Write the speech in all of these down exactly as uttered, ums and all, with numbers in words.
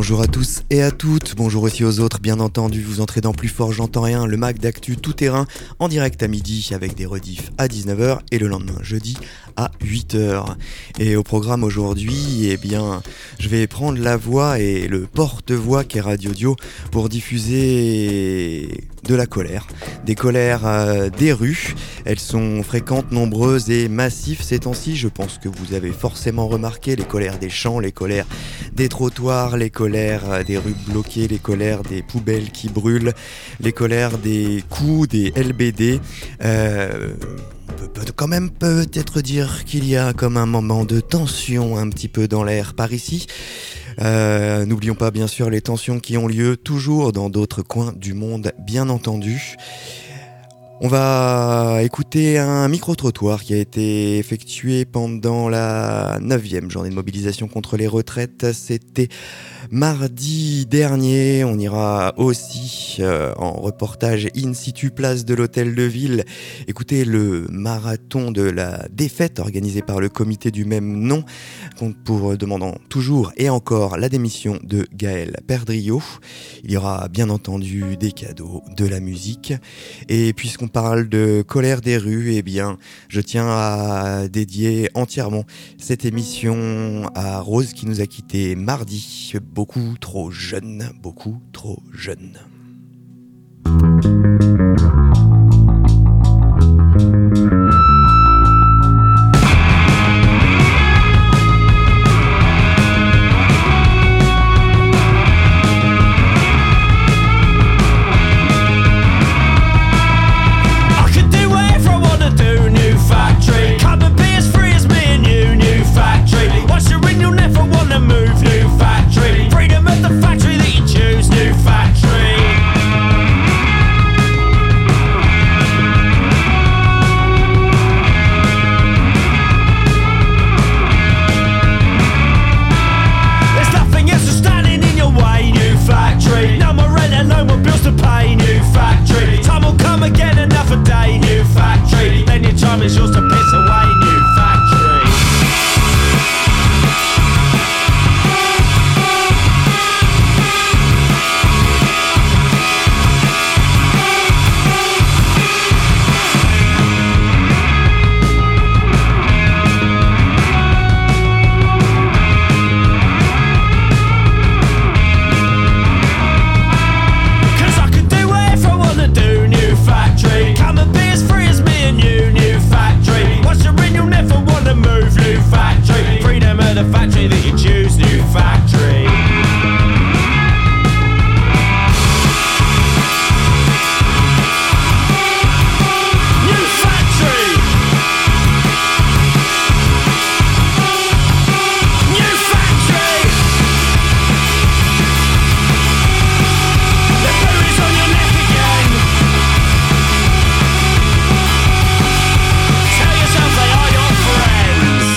Bonjour à tous et à toutes, bonjour aussi aux autres, bien entendu, vous entrez dans Plus Fort J'entends Rien, le Mac d'actu tout terrain, en direct à midi avec des rediffs à dix-neuf heures et le lendemain jeudi à huit heures. Et au programme aujourd'hui, eh bien, je vais prendre la voix et le porte-voix qu'est Radio Dio pour diffuser de la colère, des colères euh, des rues. Elles sont fréquentes, nombreuses et massives ces temps-ci. Je pense que vous avez forcément remarqué les colères des champs, les colères des trottoirs, les colères des rues bloquées, les colères des poubelles qui brûlent, les colères des coups, des L B D. Euh, on peut quand même peut-être dire qu'il y a comme un moment de tension un petit peu dans l'air par ici. Euh, n'oublions pas bien sûr les tensions qui ont lieu toujours dans d'autres coins du monde, bien entendu. On va écouter un micro-trottoir qui a été effectué pendant la neuvième journée de mobilisation contre les retraites. C'était mardi dernier. On ira aussi euh, en reportage in situ place de l'Hôtel de Ville écouter le marathon de la défaite organisé par le comité du même nom pour demandant toujours et encore la démission de Gaël Perdriau. Il y aura bien entendu des cadeaux, de la musique et puisqu'on On parle de colère des rues, eh bien, je tiens à dédier entièrement cette émission à Rose qui nous a quittés mardi, beaucoup trop jeune, beaucoup trop jeune. It's yours to piss away, new factory. Cause I could do whatever I wanna do, new factory. Come and be as free as me and you, new factory. Once you're in, you'll never wanna move, new factory. Freedom of the factory that you choose, new factory. New factory. New factory. The boot is on your neck again. Tell yourself they are your friends.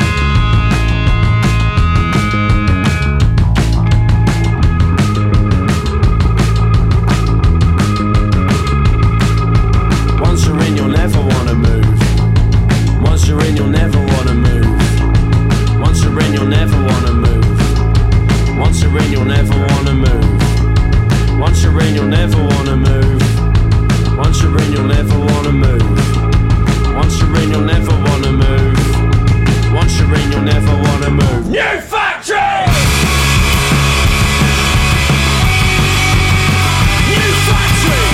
Once you're in, you'll never wanna move. Once you're in, you'll never wanna move. Once you're in, you'll never wanna move. Once you're in, you'll never wanna move. Once you're in, you'll never wanna move. Once you're in, you'll never wanna move. Once you're in, you'll never wanna move. Once you're in, you'll never wanna move. New factory! New factory!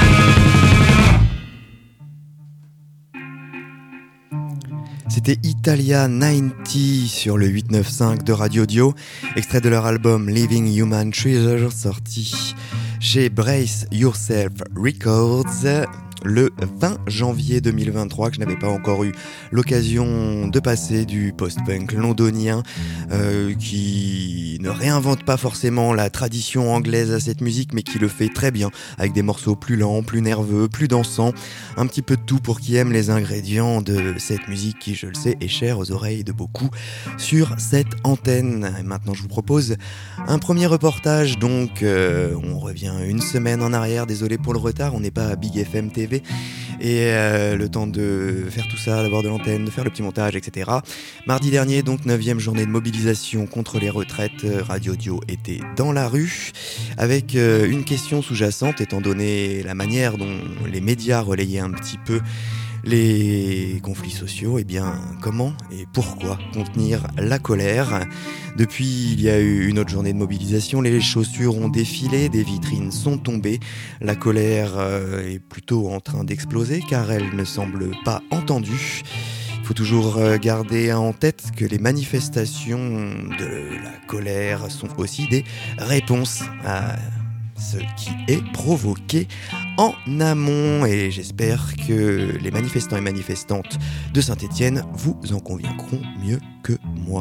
C'était Italia quatre-vingt-dix sur le huit neuf cinq de Radio Dio, extrait de leur album Living Human Treasure sorti chez Brace Yourself Records le vingt janvier deux mille vingt-trois, que je n'avais pas encore eu l'occasion de passer, du post-punk londonien euh, qui ne réinvente pas forcément la tradition anglaise à cette musique, mais qui le fait très bien, avec des morceaux plus lents, plus nerveux, plus dansants, un petit peu de tout pour qui aime les ingrédients de cette musique qui, je le sais, est chère aux oreilles de beaucoup sur cette antenne. Et maintenant, je vous propose un premier reportage, donc euh, on revient une semaine en arrière, désolé pour le retard, on n'est pas à Big F M T V, V. Et euh, le temps de faire tout ça, d'avoir de l'antenne, de faire le petit montage, et cetera. Mardi dernier, donc neuvième journée de mobilisation contre les retraites. Radio Dio était dans la rue avec euh, une question sous-jacente, étant donné la manière dont les médias relayaient un petit peu les conflits sociaux. Eh bien, comment et pourquoi contenir la colère ? Depuis, il y a eu une autre journée de mobilisation, les chaussures ont défilé, des vitrines sont tombées. La colère euh, est plutôt en train d'exploser car elle ne semble pas entendue. Il faut toujours garder en tête que les manifestations de la colère sont aussi des réponses à ce qui est provoqué en amont, et j'espère que les manifestants et manifestantes de Saint-Étienne vous en convaincront mieux que moi.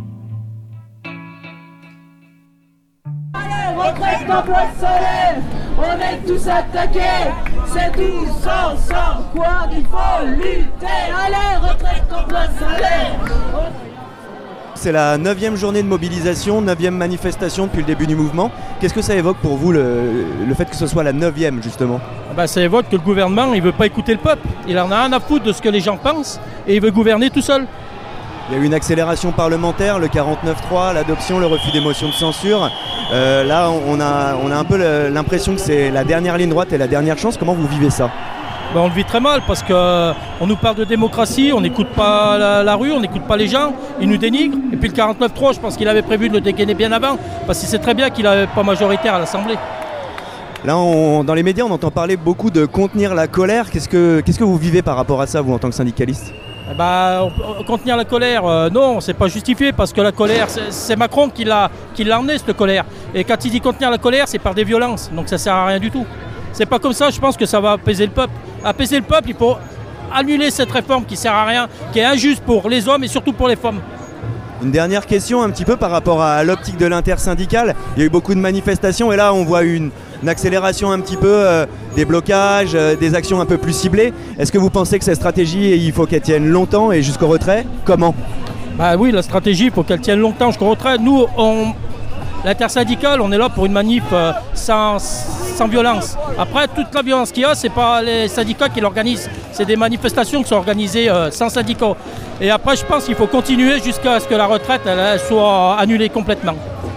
Allez, retraite d'emploi solaire, on est tous attaqués, c'est tous ensemble, quoi, il faut lutter. Allez, retraite d'emploi solaire. C'est la neuvième journée de mobilisation, neuvième manifestation depuis le début du mouvement. Qu'est-ce que ça évoque pour vous, le, le fait que ce soit la neuvième, justement ? Ben, ça évoque que le gouvernement, il ne veut pas écouter le peuple. Il en a rien à foutre de ce que les gens pensent et il veut gouverner tout seul. Il y a eu une accélération parlementaire, le quarante-neuf trois, l'adoption, le refus des motions de censure. Euh, là, on a, on a un peu l'impression que c'est la dernière ligne droite et la dernière chance. Comment vous vivez ça ? Ben, on le vit très mal parce qu'on nous parle de démocratie, on n'écoute pas la, la rue, on n'écoute pas les gens, ils nous dénigrent. Et puis le quarante-neuf trois, je pense qu'il avait prévu de le dégainer bien avant, parce qu'il sait très bien qu'il n'avait pas majoritaire à l'Assemblée. Là, on, dans les médias, on entend parler beaucoup de contenir la colère. Qu'est-ce que, qu'est-ce que vous vivez par rapport à ça, vous, en tant que syndicaliste ? Eh ben, on, contenir la colère, euh, non, c'est pas justifié, parce que la colère, c'est, c'est Macron qui l'a, qui l'a emmené, cette colère. Et quand il dit contenir la colère, c'est par des violences, donc ça sert à rien du tout. C'est pas comme ça, je pense que ça va apaiser le peuple. Apaiser le peuple, il faut annuler cette réforme qui sert à rien, qui est injuste pour les hommes et surtout pour les femmes. Une dernière question un petit peu par rapport à l'optique de l'intersyndicale. Il y a eu beaucoup de manifestations et là on voit une, une accélération un petit peu, euh, des blocages, euh, des actions un peu plus ciblées. Est-ce que vous pensez que cette stratégie, il faut qu'elle tienne longtemps et jusqu'au retrait ? Comment ? Bah oui, la stratégie, il faut qu'elle tienne longtemps jusqu'au retrait. Nous, on... l'intersyndicale, on est là pour une manif euh, sans, sans violence. Après, toute la violence qu'il y a, c'est pas les syndicats qui l'organisent. C'est des manifestations qui sont organisées euh, sans syndicats. Et après, je pense qu'il faut continuer jusqu'à ce que la retraite elle, elle soit annulée complètement.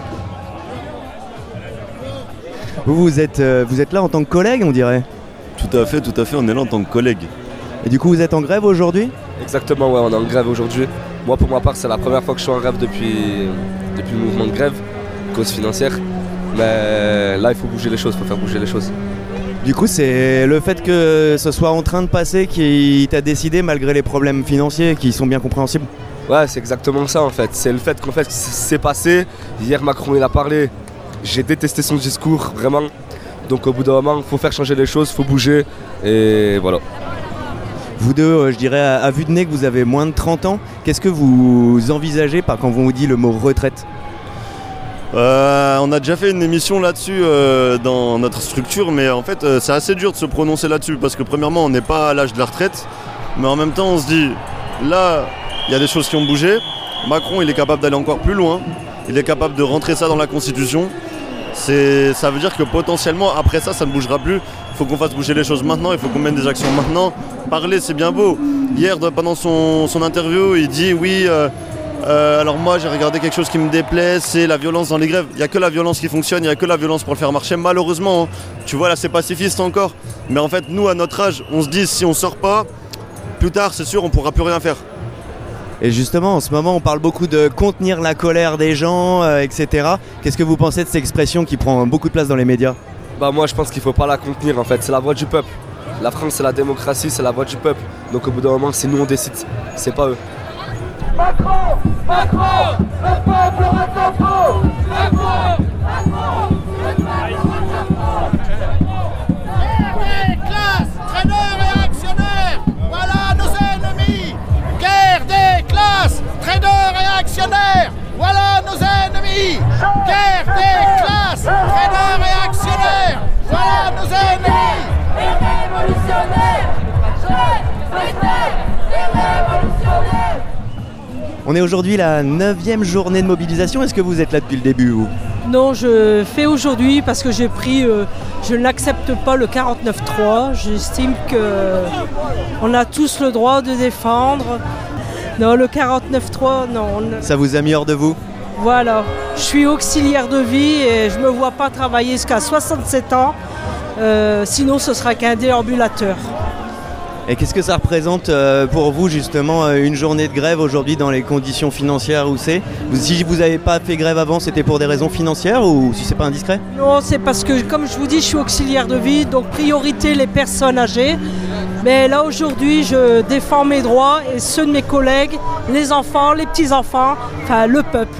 Vous, vous êtes, euh, vous êtes là en tant que collègue, on dirait ? Tout à fait, tout à fait, on est là en tant que collègue. Et du coup, vous êtes en grève aujourd'hui ? Exactement, ouais, on est en grève aujourd'hui. Moi, pour ma part, c'est la première fois que je suis en grève depuis, depuis le mouvement de grève. Cause financière, mais là il faut bouger les choses, il faut faire bouger les choses. Du coup, c'est le fait que ce soit en train de passer qui t'a décidé malgré les problèmes financiers qui sont bien compréhensibles. Ouais, c'est exactement ça en fait, c'est le fait qu'en fait c'est passé. Hier Macron il a parlé, j'ai détesté son discours vraiment, donc au bout d'un moment il faut faire changer les choses, il faut bouger et voilà. Vous deux, je dirais à vue de nez que vous avez moins de trente ans, qu'est-ce que vous envisagez par quand on vous dit le mot retraite ? Euh, on a déjà fait une émission là-dessus euh, dans notre structure, mais en fait euh, c'est assez dur de se prononcer là-dessus parce que premièrement on n'est pas à l'âge de la retraite, mais en même temps on se dit là il y a des choses qui ont bougé. Macron il est capable d'aller encore plus loin, il est capable de rentrer ça dans la Constitution. C'est, ça veut dire que potentiellement après ça ça ne bougera plus. Il faut qu'on fasse bouger les choses maintenant, il faut qu'on mène des actions maintenant. Parler c'est bien beau. Hier pendant son, son interview il dit oui euh, Euh, alors moi j'ai regardé quelque chose qui me déplaît, c'est la violence dans les grèves. Il n'y a que la violence qui fonctionne, il n'y a que la violence pour le faire marcher. Malheureusement, hein. Tu vois là c'est pacifiste encore. Mais en fait nous à notre âge, on se dit si on sort pas, plus tard c'est sûr on pourra plus rien faire. Et justement en ce moment on parle beaucoup de contenir la colère des gens, euh, et cetera. Qu'est-ce que vous pensez de cette expression qui prend beaucoup de place dans les médias ? Bah moi je pense qu'il faut pas la contenir en fait, c'est la voix du peuple. La France c'est la démocratie, c'est la voix du peuple. Donc au bout d'un moment c'est nous on décide, c'est pas eux. Macron, Macron, le peuple aura son faux. Macron, Macron, le peuple aura son faux. Guerre des classes, traîneurs et actionnaires, voilà nos ennemis. Guerre des classes, traîneurs et actionnaires, voilà nos ennemis. Guerre des classes, traîneurs et actionnaires, voilà nos ennemis. Les révolutionnaires, je préfère les révolutionnaires. On est aujourd'hui la neuvième journée de mobilisation. Est-ce que vous êtes là depuis le début ou... Non, je fais aujourd'hui parce que j'ai pris, euh, je n'accepte pas le quarante-neuf trois. J'estime qu'on a tous le droit de défendre. Non, le quarante-neuf trois, non. On... Ça vous a mis hors de vous ? Voilà, je suis auxiliaire de vie et je ne me vois pas travailler jusqu'à soixante-sept ans. Euh, sinon, ce sera qu'un déambulateur. Et qu'est-ce que ça représente euh, pour vous justement euh, une journée de grève aujourd'hui dans les conditions financières où c'est ? Si vous n'avez pas fait grève avant, c'était pour des raisons financières ou si c'est pas indiscret ? Non, c'est parce que comme je vous dis, je suis auxiliaire de vie, donc priorité les personnes âgées. Mais là aujourd'hui, je défends mes droits et ceux de mes collègues, les enfants, les petits-enfants, enfin le peuple.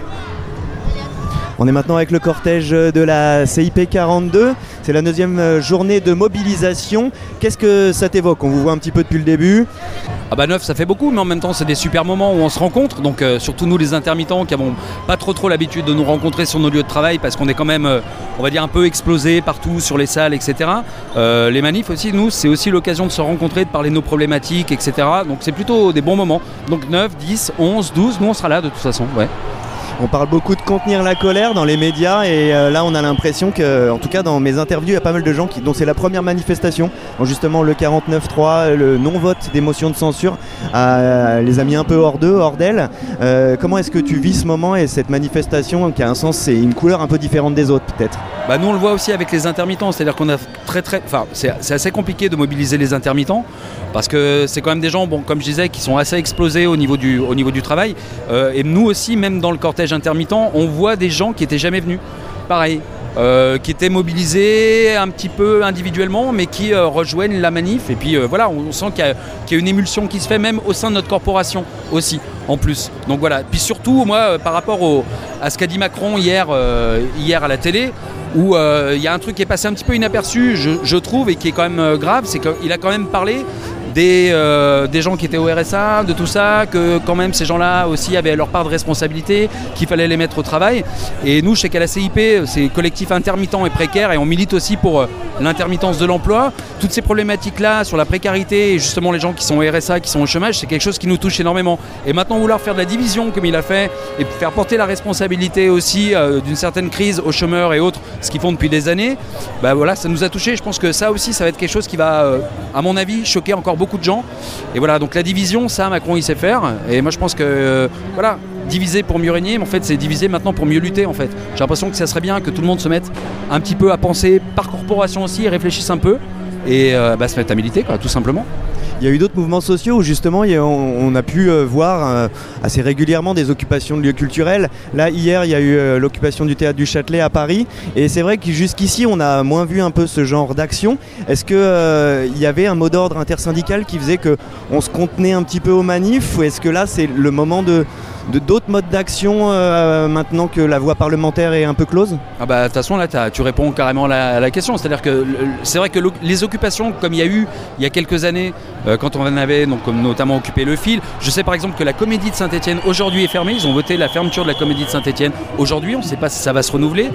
On est maintenant avec le cortège de la C I P quarante-deux. C'est la neuvième journée de mobilisation. Qu'est-ce que ça t'évoque ? On vous voit un petit peu depuis le début. Ah bah neuf, ça fait beaucoup, mais en même temps, c'est des super moments où on se rencontre. Donc euh, surtout nous, les intermittents, qui n'avons pas trop trop l'habitude de nous rencontrer sur nos lieux de travail, parce qu'on est quand même, euh, on va dire, un peu explosé partout sur les salles, et cetera. Euh, les manifs aussi, nous, c'est aussi l'occasion de se rencontrer, de parler de nos problématiques, et cetera. Donc c'est plutôt des bons moments. Donc neuf, dix, onze, douze, nous on sera là de toute façon. Ouais. On parle beaucoup de contenir la colère dans les médias et euh, là on a l'impression que, en tout cas dans mes interviews, il y a pas mal de gens qui, dont c'est la première manifestation. Donc justement le quarante-neuf trois, le non-vote des motions de censure euh, les a mis un peu hors d'eux, hors d'elles. Euh, comment est-ce que tu vis ce moment et cette manifestation qui a un sens, c'est une couleur un peu différente des autres peut-être ? Bah nous on le voit aussi avec les intermittents, c'est-à-dire qu'on a très très, enfin c'est, c'est assez compliqué de mobiliser les intermittents parce que c'est quand même des gens, bon comme je disais, qui sont assez explosés au niveau du, au niveau du travail euh, et nous aussi, même dans le cortège intermittent, on voit des gens qui étaient jamais venus, pareil, euh, qui étaient mobilisés un petit peu individuellement mais qui euh, rejoignent la manif et puis euh, voilà, on sent qu'il y, a, qu'il y a une émulsion qui se fait même au sein de notre corporation aussi en plus. Donc voilà, puis surtout moi euh, par rapport au, à ce qu'a dit Macron hier, euh, hier à la télé, où il euh, y a un truc qui est passé un petit peu inaperçu, je, je trouve, et qui est quand même euh, grave, c'est qu'il a quand même parlé des, euh, des gens qui étaient au R S A, de tout ça, que quand même ces gens-là aussi avaient leur part de responsabilité, qu'il fallait les mettre au travail. Et nous, je sais qu'à la C I P, c'est collectif intermittent et précaire, et on milite aussi pour euh, l'intermittence de l'emploi. Toutes ces problématiques-là sur la précarité et justement les gens qui sont au R S A, qui sont au chômage, c'est quelque chose qui nous touche énormément. Et maintenant, vouloir faire de la division comme il a fait et faire porter la responsabilité aussi euh, d'une certaine crise aux chômeurs et autres, ce qu'ils font depuis des années, bah voilà, ça nous a touchés. Je pense que ça aussi, ça va être quelque chose qui va, euh, à mon avis, choquer encore beaucoup de gens. Et voilà, donc la division, ça, Macron, il sait faire. Et moi, je pense que, euh, voilà, diviser pour mieux régner, mais en fait, c'est diviser maintenant pour mieux lutter, en fait. J'ai l'impression que ça serait bien que tout le monde se mette un petit peu à penser par corporation aussi, et réfléchisse un peu, et euh, bah, se mettre à militer, quoi, tout simplement. Il y a eu d'autres mouvements sociaux où justement il y a, on, on a pu euh, voir euh, assez régulièrement des occupations de lieux culturels. Là hier il y a eu euh, l'occupation du Théâtre du Châtelet à Paris et c'est vrai que jusqu'ici on a moins vu un peu ce genre d'action. Est-ce qu'il euh, y avait un mot d'ordre intersyndical qui faisait qu'on se contenait un petit peu aux manifs ou est-ce que là c'est le moment de, de d'autres modes d'action euh, maintenant que la voie parlementaire est un peu close ? Ah bah de toute façon là tu réponds carrément à la, à la question, c'est-à-dire que le, c'est vrai que le, les occupations comme il y a eu il y a quelques années euh, quand on en avait donc, comme notamment occupé le fil, je sais par exemple que la Comédie de Saint-Etienne aujourd'hui est fermée, ils ont voté la fermeture de la Comédie de Saint-Etienne aujourd'hui, on ne sait pas si ça va se renouveler.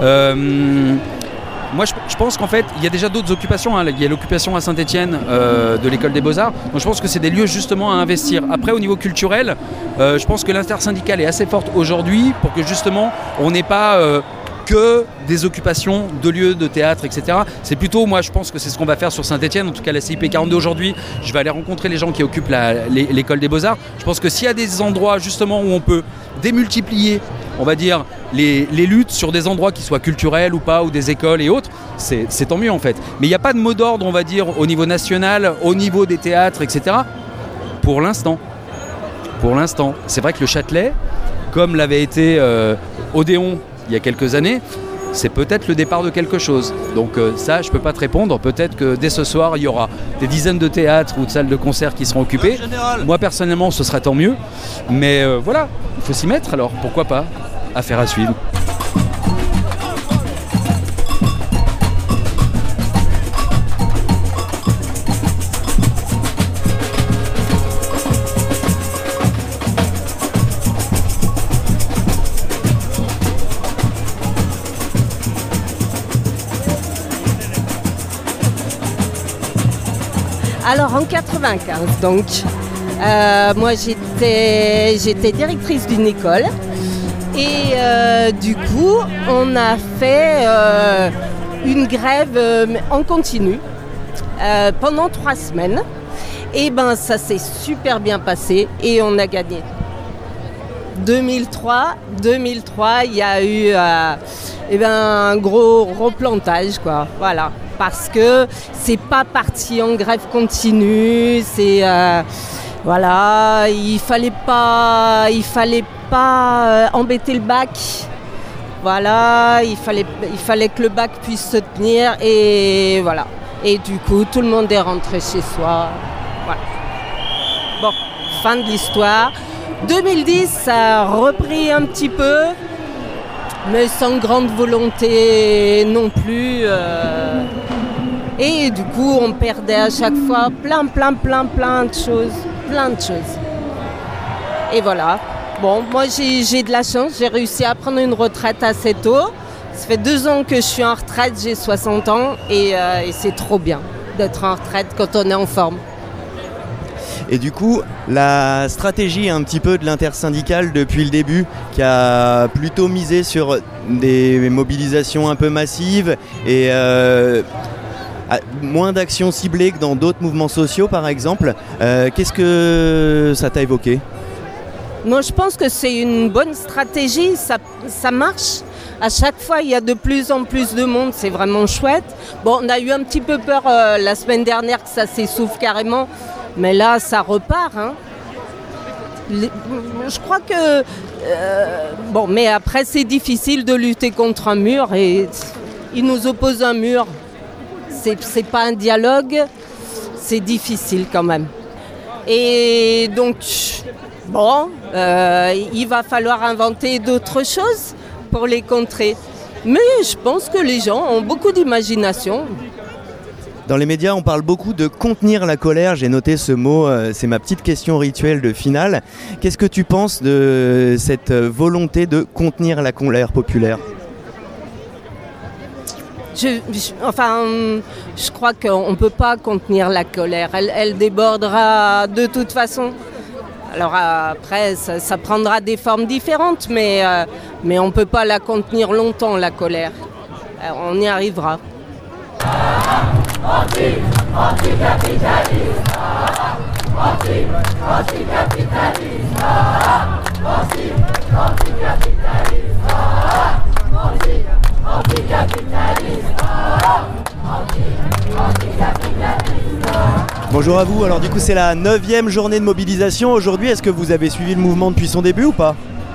Euh, Moi je, je pense qu'en fait il y a déjà d'autres occupations, hein. Il y a l'occupation à Saint-Etienne euh, de l'école des Beaux-Arts, donc je pense que c'est des lieux justement à investir. Après au niveau culturel, euh, je pense que l'intersyndicale est assez forte aujourd'hui pour que justement on n'ait pas euh, que des occupations de lieux de théâtre, et cetera. C'est plutôt, moi je pense que c'est ce qu'on va faire sur Saint-Etienne, en tout cas la C I P quarante-deux aujourd'hui, je vais aller rencontrer les gens qui occupent la, l'école des Beaux-Arts. Je pense que s'il y a des endroits justement où on peut démultiplier, on va dire, les, les luttes sur des endroits qui soient culturels ou pas, ou des écoles et autres, c'est, c'est tant mieux en fait. Mais il n'y a pas de mot d'ordre, on va dire, au niveau national, au niveau des théâtres, et cetera. Pour l'instant. Pour l'instant. C'est vrai que le Châtelet, comme l'avait été euh, Odéon il y a quelques années, c'est peut-être le départ de quelque chose. Donc euh, ça, je ne peux pas te répondre. Peut-être que dès ce soir, il y aura des dizaines de théâtres ou de salles de concert qui seront occupées. Moi, personnellement, ce serait tant mieux. Mais euh, voilà, il faut s'y mettre alors. Pourquoi pas ? Affaire à suivre. Alors en quatre-vingt-quinze, donc, euh, moi j'étais, j'étais directrice d'une école Et euh, du coup, on a fait euh, une grève euh, en continu euh, pendant trois semaines. Et ben ça s'est super bien passé et on a gagné. deux mille trois, deux mille trois, il y a eu euh, eh ben, un gros replantage, quoi. Voilà. Parce que c'est pas parti en grève continue, c'est euh, voilà, il fallait pas, il fallait pas euh, embêter le bac. Voilà, il fallait, il fallait que le bac puisse se tenir et voilà. Et du coup, tout le monde est rentré chez soi. Voilà. Bon, fin de l'histoire. deux mille dix, ça a repris un petit peu, mais sans grande volonté non plus. Euh... Et du coup, on perdait à chaque fois plein, plein, plein, plein de choses. Plein de choses. Et voilà. Bon, moi, j'ai, j'ai de la chance. J'ai réussi à prendre une retraite assez tôt. Ça fait deux ans que je suis en retraite, j'ai soixante ans. Et, euh, et c'est trop bien d'être en retraite quand on est en forme. Et du coup, la stratégie un petit peu de l'intersyndicale depuis le début, qui a plutôt misé sur des mobilisations un peu massives et euh, moins d'actions ciblées que dans d'autres mouvements sociaux, par exemple. Euh, qu'est-ce que ça t'a évoqué ? Moi, je pense que c'est une bonne stratégie, ça, ça marche. À chaque fois, il y a de plus en plus de monde, c'est vraiment chouette. Bon, on a eu un petit peu peur euh, la semaine dernière que ça s'essouffle carrément. Mais là, ça repart. Hein. Les, je crois que... Euh, bon, mais après, c'est difficile de lutter contre un mur. Et il nous oppose un mur. C'est, c'est pas un dialogue. C'est difficile quand même. Et donc, bon, euh, il va falloir inventer d'autres choses pour les contrer. Mais je pense que les gens ont beaucoup d'imagination. Dans les médias, on parle beaucoup de contenir la colère. J'ai noté ce mot, euh, c'est ma petite question rituelle de finale. Qu'est-ce que tu penses de cette volonté de contenir la colère populaire ? je, je, Enfin, je crois qu'on ne peut pas contenir la colère. Elle, elle débordera de toute façon. Alors après, ça, ça prendra des formes différentes, mais, euh, mais on ne peut pas la contenir longtemps, la colère. Alors, on y arrivera. Anti, anti-capitalisme. Anti, anti-capitalisme. Anti, anti-capitalisme. Anti, anti-capitalisme. Anti, anti-capitalisme. Bonjour à vous, alors du coup c'est la neuvième journée de mobilisation aujourd'hui. Est-ce que vous avez suivi le mouvement depuis son début ou pas ?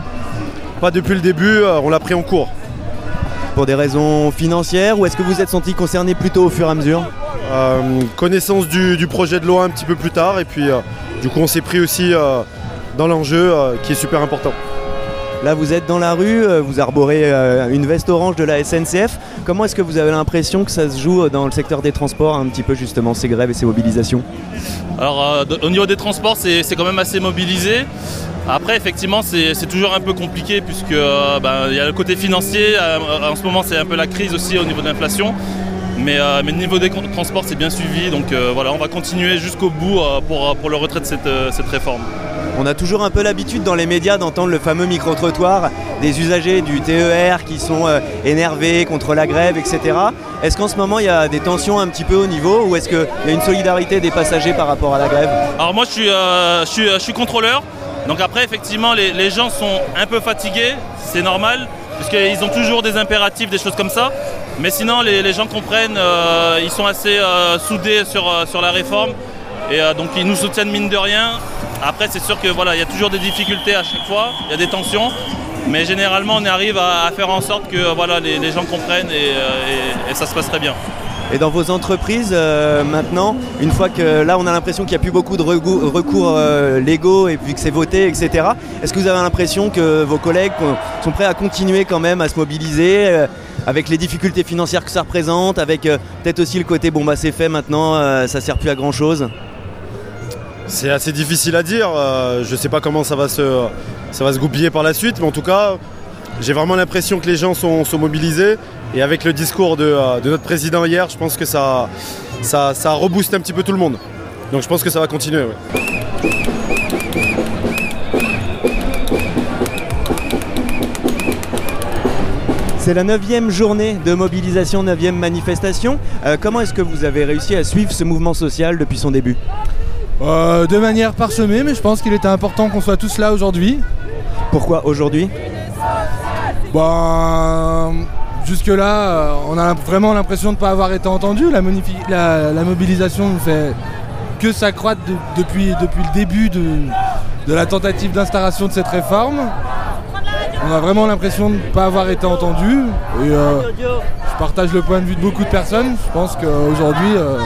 Pas depuis le début, on l'a pris en cours. Pour des raisons financières ou est-ce que vous êtes senti concerné plutôt au fur et à mesure ? euh, Connaissance du, du projet de loi un petit peu plus tard et puis euh, du coup on s'est pris aussi euh, dans l'enjeu euh, qui est super important. Là vous êtes dans la rue, vous arborez euh, une veste orange de la S N C F. Comment est-ce que vous avez l'impression que ça se joue dans le secteur des transports un petit peu justement ces grèves et ces mobilisations ? Alors euh, au niveau des transports c'est, c'est quand même assez mobilisé. Après, effectivement, c'est, c'est toujours un peu compliqué puisque euh, ben, y a le côté financier. Euh, en ce moment, c'est un peu la crise aussi au niveau de l'inflation. Mais, euh, mais le niveau des transports, c'est bien suivi. Donc euh, voilà, on va continuer jusqu'au bout euh, pour, pour le retrait de cette, euh, cette réforme. On a toujours un peu l'habitude dans les médias d'entendre le fameux micro-trottoir des usagers du T E R qui sont euh, énervés contre la grève, et cetera. Est-ce qu'en ce moment, il y a des tensions un petit peu au niveau ou est-ce qu'il y a une solidarité des passagers par rapport à la grève ? Alors moi, je suis, euh, je suis, je suis contrôleur. Donc après, effectivement, les, les gens sont un peu fatigués, c'est normal, parce qu'ils ont toujours des impératifs, des choses comme ça. Mais sinon, les, les gens comprennent, euh, ils sont assez euh, soudés sur, euh, sur la réforme. Et euh, donc, ils nous soutiennent mine de rien. Après, c'est sûr que voilà, il y a toujours des difficultés à chaque fois, il y a des tensions. Mais généralement, on arrive à, à faire en sorte que voilà, les, les gens comprennent et, euh, et, et ça se passe très bien. Et dans vos entreprises, euh, maintenant, une fois que là on a l'impression qu'il n'y a plus beaucoup de recours, recours euh, légaux et puis que c'est voté, et cetera, est-ce que vous avez l'impression que vos collègues sont prêts à continuer quand même à se mobiliser euh, avec les difficultés financières que ça représente, avec euh, peut-être aussi le côté bon bah c'est fait maintenant, euh, ça ne sert plus à grand chose ? C'est assez difficile à dire, euh, je ne sais pas comment ça va, se, ça va se goupiller par la suite, mais en tout cas, j'ai vraiment l'impression que les gens sont, sont mobilisés. Et avec le discours de, de notre président hier, je pense que ça, ça, ça rebooste un petit peu tout le monde. Donc je pense que ça va continuer. Ouais. C'est la neuvième journée de mobilisation, neuvième manifestation. Euh, comment est-ce que vous avez réussi à suivre ce mouvement social depuis son début ? euh, De manière parsemée, mais je pense qu'il était important qu'on soit tous là aujourd'hui. Pourquoi aujourd'hui ? Bon, jusque-là, on a vraiment l'impression de ne pas avoir été entendu. La, monifi- la, la mobilisation ne fait que s'accroître de, depuis, depuis le début de, de la tentative d'installation de cette réforme. On a vraiment l'impression de ne pas avoir été entendu. Et euh, je partage le point de vue de beaucoup de personnes. Je pense qu'aujourd'hui, euh,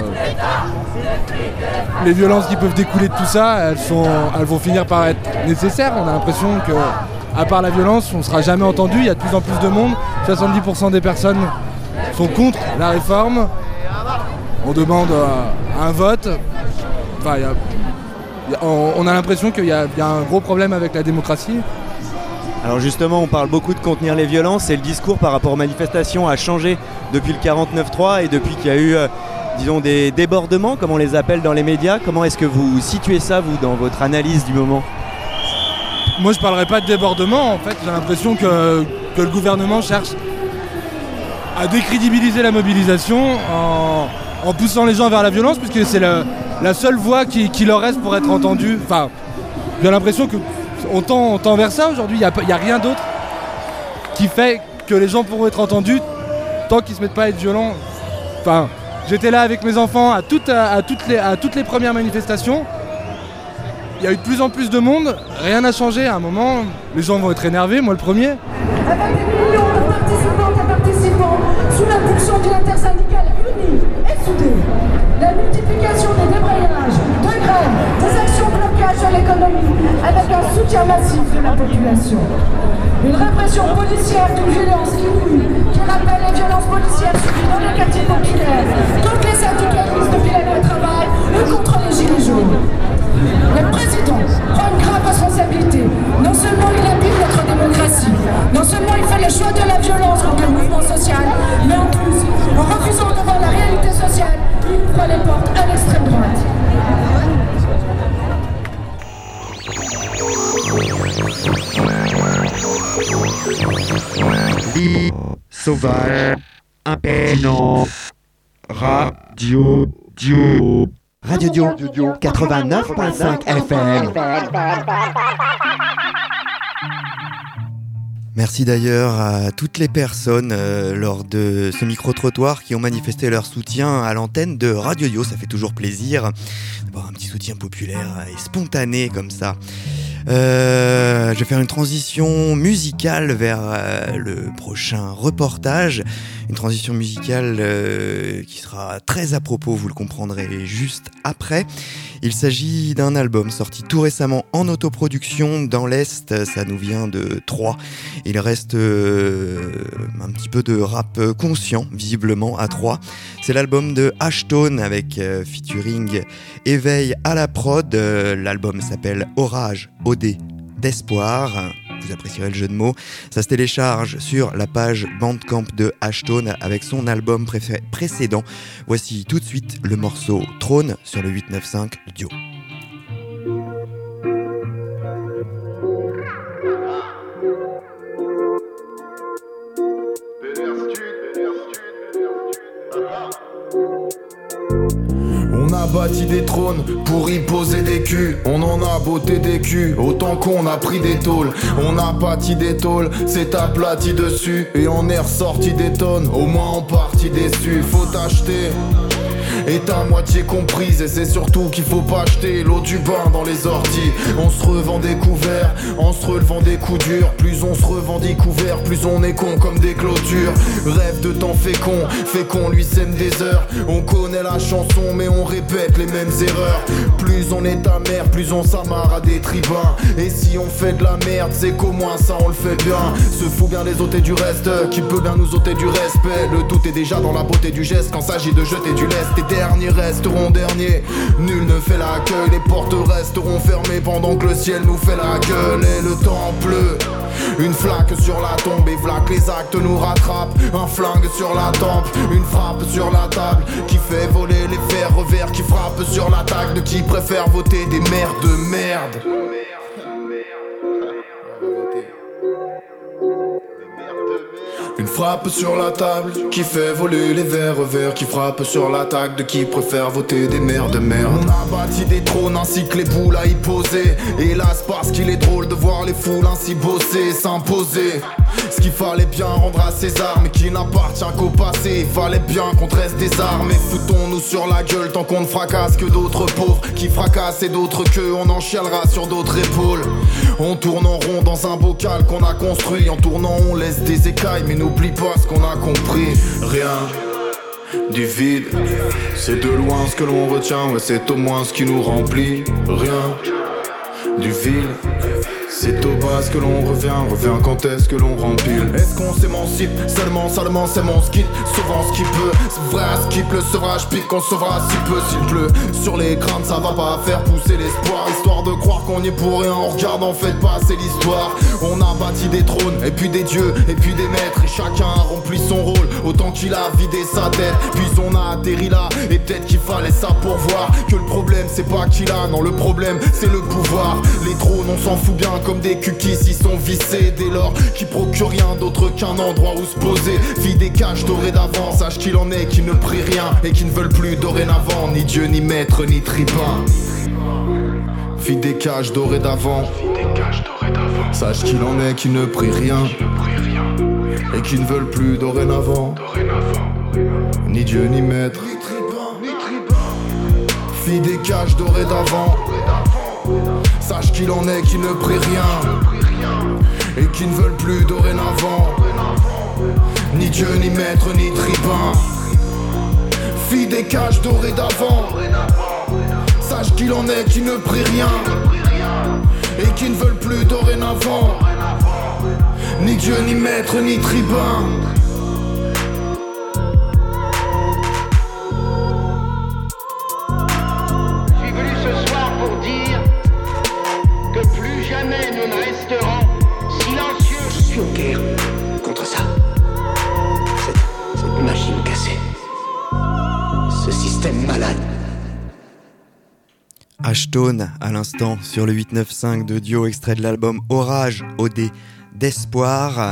les violences qui peuvent découler de tout ça, elles, sont, elles vont finir par être nécessaires. On a l'impression que, à part la violence, on ne sera jamais entendu. Il y a de plus en plus de monde. soixante-dix pour cent des personnes sont contre la réforme. On demande euh, un vote. Enfin, y a, y a, on, on a l'impression qu'il y a, y a un gros problème avec la démocratie. Alors justement, on parle beaucoup de contenir les violences et le discours par rapport aux manifestations a changé depuis le quarante-neuf trois et depuis qu'il y a eu, euh, disons, des débordements, comme on les appelle dans les médias. Comment est-ce que vous situez ça, vous, dans votre analyse du moment ? Moi, je ne parlerai pas de débordement. En fait, j'ai l'impression que, que le gouvernement cherche à décrédibiliser la mobilisation en, en poussant les gens vers la violence, puisque c'est la, la seule voie qui, qui leur reste pour être entendue. Enfin, j'ai l'impression que On tend, on tend vers ça aujourd'hui, il n'y a, a rien d'autre qui fait que les gens pourront être entendus tant qu'ils ne se mettent pas à être violents. Enfin, j'étais là avec mes enfants à, toutes, à, à, toutes les, à toutes les premières manifestations. Il y a eu de plus en plus de monde, rien n'a changé. À un moment, les gens vont être énervés, moi le premier. Avec des millions de participantes et participants sous l'impulsion d'une intersyndicale unie et soudée, la multiplication des débrayages, de grèves, des actions blocage de l'économie, avec un soutien massif de la population. Une répression policière d'une violence inouïe qui rappelle les violences policières subies dans les quartiers populaires, contre les syndicalistes depuis la loi travail ou contre les gilets jaunes. Le président prend une grave responsabilité. Non seulement il abîme notre démocratie, non seulement il fait le choix de la violence contre le mouvement social, mais en plus, en refusant de voir la réalité sociale, il ouvre les portes à l'extrême droite. Vie sauvage, impertinent, radio, dio. Radio Dio, quatre-vingt-neuf virgule cinq F M. Merci d'ailleurs à toutes les personnes euh, lors de ce micro-trottoir qui ont manifesté leur soutien à l'antenne de Radio Dio. Ça fait toujours plaisir d'avoir un petit soutien populaire et spontané comme ça. Euh, je vais faire une transition musicale vers euh, le prochain reportage. Une transition musicale euh, qui sera très à propos, vous le comprendrez juste après. Il s'agit d'un album sorti tout récemment en autoproduction dans l'Est. Ça nous vient de Troyes. Il reste euh, un petit peu de rap conscient, visiblement, à Troyes. C'est l'album de Ashtone avec euh, featuring Éveil à la prod. Euh, l'album s'appelle Orage, O D d'espoir. Vous apprécierez le jeu de mots. Ça se télécharge sur la page Bandcamp de Ashtone avec son album préfé- précédent. Voici tout de suite le morceau Trône sur le huit neuf cinq Dio. On a bâti des trônes pour y poser des culs. On en a botté des culs autant qu'on a pris des tôles. On a bâti des tôles, c'est aplati dessus. Et on est ressorti des tonnes, au moins en partie déçu. Faut acheter est à moitié comprise. Et c'est surtout qu'il faut pas acheter l'eau du bain dans les orties. On se revend des couverts en se relevant des coups durs. Plus on se revendique couvert, plus on est con comme des clôtures. Rêve de temps fécond, fécond lui sème des heures. On connaît la chanson mais on répète les mêmes erreurs. Plus on est amer, plus on s'amarre à des tribuns. Et si on fait de la merde, c'est qu'au moins ça on le fait bien. Se fout bien les ôter du reste, qui peut bien nous ôter du respect. Le tout est déjà dans la beauté du geste quand s'agit de jeter du lest. Les derniers resteront derniers, nul ne fait l'accueil. Les portes resteront fermées pendant que le ciel nous fait la gueule. Et le temps pleut, une flaque sur la tombe. Et v'là que les actes nous rattrapent. Un flingue sur la tempe, une frappe sur la table qui fait voler les fers revers, qui frappe sur l'attaque de qui préfère voter des mères de merde. Une frappe sur la table, qui fait voler les verres verts, qui frappe sur l'attaque de qui préfère voter des mères de merde. On a bâti des trônes ainsi que les boules à y poser. Hélas parce qu'il est drôle de voir les foules ainsi bosser, s'imposer. Ce qu'il fallait bien rendre à César, mais qui n'appartient qu'au passé. Il fallait bien qu'on dresse des armes et foutons-nous sur la gueule tant qu'on ne fracasse que d'autres pauvres qui fracassent et d'autres que on en chialera sur d'autres épaules. On tourne en rond dans un bocal qu'on a construit. En tournant on laisse des écailles, mais n'oublie pas ce qu'on a compris. Rien du vide, c'est de loin ce que l'on retient, ouais c'est au moins ce qui nous remplit. Rien du vide, c'est au bas ce que l'on revient, revient quand est-ce que l'on rempile. Est-ce qu'on s'émancipe, seulement, seulement c'est mon skit, sauvant ce qui peut, c'est vrai à skip, le sevrage pique, qu'on sauvera si peu s'il pleut. Sur les crânes ça va pas faire pousser l'espoir, histoire de croire qu'on y est pour rien, on regarde en fait passer l'histoire. On a bâti des trônes, et puis des dieux, et puis des maîtres, et chacun a rempli son rôle, autant qu'il a vidé sa tête. Puis on a atterri là, et peut-être qu'il fallait ça pour voir que le problème c'est pas qu'il a, non le problème c'est le pouvoir. Les trônes on s'en fout bien comme des cookies, ils sont vissés dès lors qui procurent rien d'autre qu'un endroit où se poser. Vie des cages dorées d'avance, sache qu'il en est qui ne prient rien et qui ne veulent plus dorénavant ni Dieu ni maître ni tribun. Vie des cages dorées d'avant, sache qu'il en est qui ne prient rien et qui ne veulent plus dorénavant ni Dieu ni maître. Vie des cages dorées d'avant, sache qu'il en est qui ne prient rien et qui ne veulent plus dorénavant ni Dieu ni maître ni tribun. Fille des cages dorées d'avant, sache qu'il en est qui ne prient rien et qui ne veulent plus dorénavant ni Dieu ni maître ni tribun. En guerre contre ça. Cette, cette machine cassée. Ce système malade. Ashtone à l'instant sur le huit neuf cinq de Dio, extrait de l'album Orage, Odé d'espoir.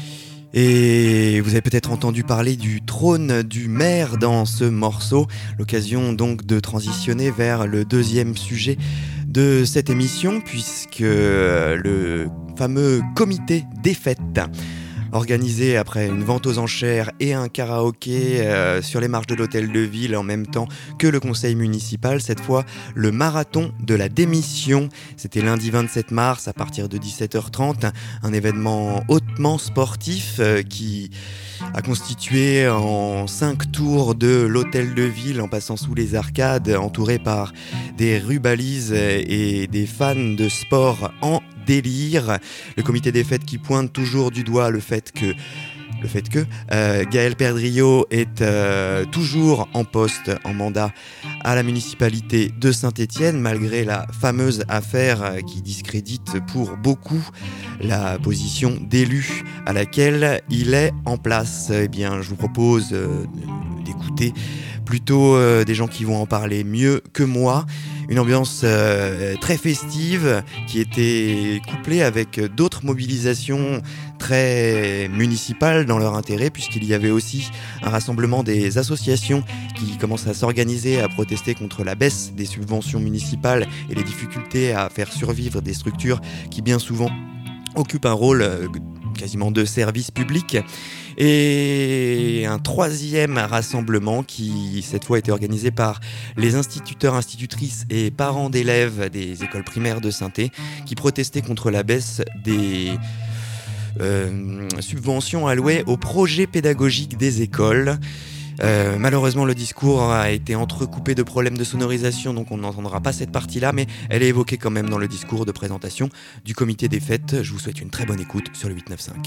Et vous avez peut-être entendu parler du trône du maire dans ce morceau, l'occasion donc de transitionner vers le deuxième sujet de cette émission, puisque le fameux comité des fêtes, organisé après une vente aux enchères et un karaoké euh, sur les marches de l'hôtel de ville en même temps que le conseil municipal, cette fois le marathon de la démission. C'était lundi vingt-sept mars à partir de dix-sept heures trente, un événement hautement sportif euh, qui a constitué en cinq tours de l'hôtel de ville en passant sous les arcades, entouré par des rubalises et des fans de sport en délire. Le comité des fêtes qui pointe toujours du doigt le fait que le fait que euh, Gaël Perdriau est euh, toujours en poste, en mandat à la municipalité de Saint-Étienne, malgré la fameuse affaire euh, qui discrédite pour beaucoup la position d'élu à laquelle il est en place. Eh bien, je vous propose euh, d'écouter plutôt euh, des gens qui vont en parler mieux que moi. Une ambiance euh, très festive qui était couplée avec d'autres mobilisations très municipales dans leur intérêt, puisqu'il y avait aussi un rassemblement des associations qui commencent à s'organiser, à protester contre la baisse des subventions municipales et les difficultés à faire survivre des structures qui bien souvent occupent un rôle euh, quasiment de service public. Et un troisième rassemblement qui cette fois a été organisé par les instituteurs, institutrices et parents d'élèves des écoles primaires de Saint-Étienne qui protestaient contre la baisse des euh, subventions allouées aux projets pédagogiques des écoles. Euh, malheureusement le discours a été entrecoupé de problèmes de sonorisation, donc on n'entendra pas cette partie-là, mais elle est évoquée quand même dans le discours de présentation du comité des fêtes. Je vous souhaite une très bonne écoute sur le huit neuf cinq.